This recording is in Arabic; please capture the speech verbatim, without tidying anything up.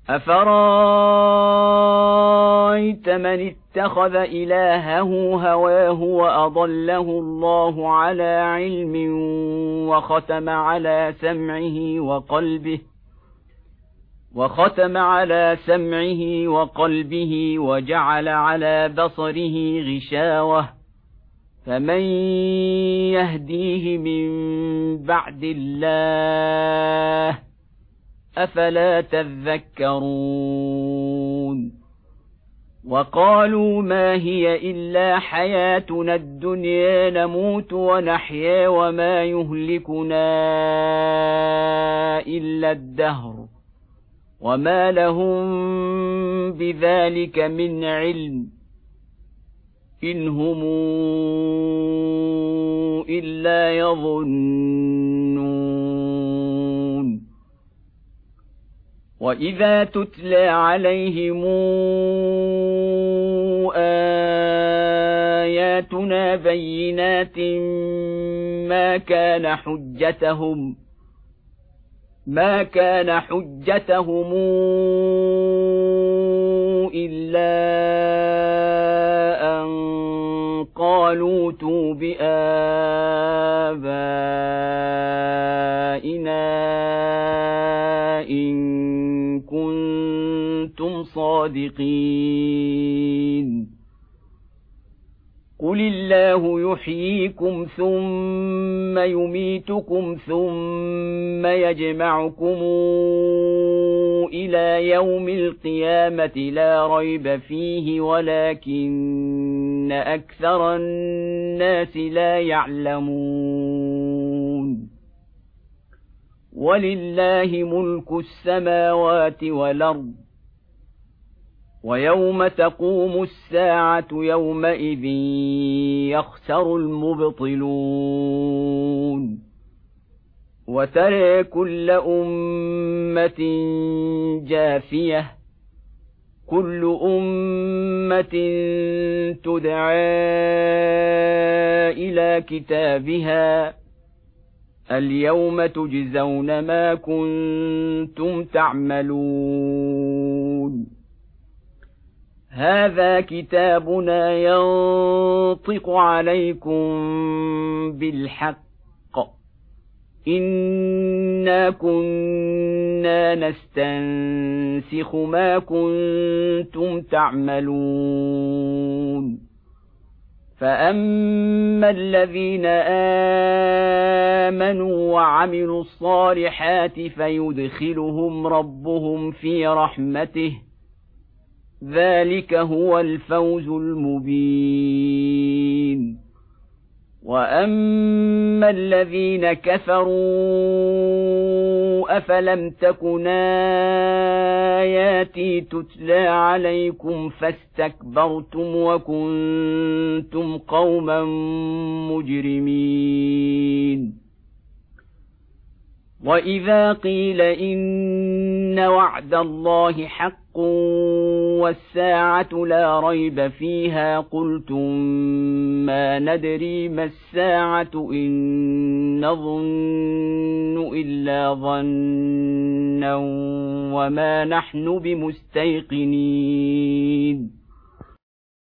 أفرأيت من اتخذ إلهه هواه وأضله الله على علم وختم على سمعه وقلبه وختم على سمعه وقلبه وجعل على بصره غشاوة فمن يهديه من بعد الله أفلا تذكرون وقالوا ما هي إلا حياتنا الدنيا نموت ونحيا وما يهلكنا إلا الدهر وما لهم بذلك من علم إن هم إلا يظنون وإذا تتلى عليهم آياتنا بينات ما كان حجتهم ما كان حجتهم إلا أن قالوا ائتوا بآبائنا إن كنتم صادقين قل الله يحييكم ثم يميتكم ثم يجمعكم إلى يوم القيامة لا ريب فيه ولكن أكثر الناس لا يعلمون ولله ملك السماوات والأرض ويوم تقوم الساعة يومئذ يخسر المبطلون وترى كل أمة جاثية كل أمة تدعى إلى كتابها اليوم تجزون ما كنتم تعملون هذا كتابنا ينطق عليكم بالحق إنا كنا نستنسخ ما كنتم تعملون فأما الذين آمنوا وعملوا الصالحات فيدخلهم ربهم في رحمته ذلك هو الفوز المبين وأما الذين كفروا أفلم تكن آياتي تتلى عليكم فاستكبرتم وكنتم قوما مجرمين وإذا قيل إن وعد الله حق والساعة لا ريب فيها قلتم ما ندري ما الساعة إن نظن إلا ظنا وما نحن بمستيقنين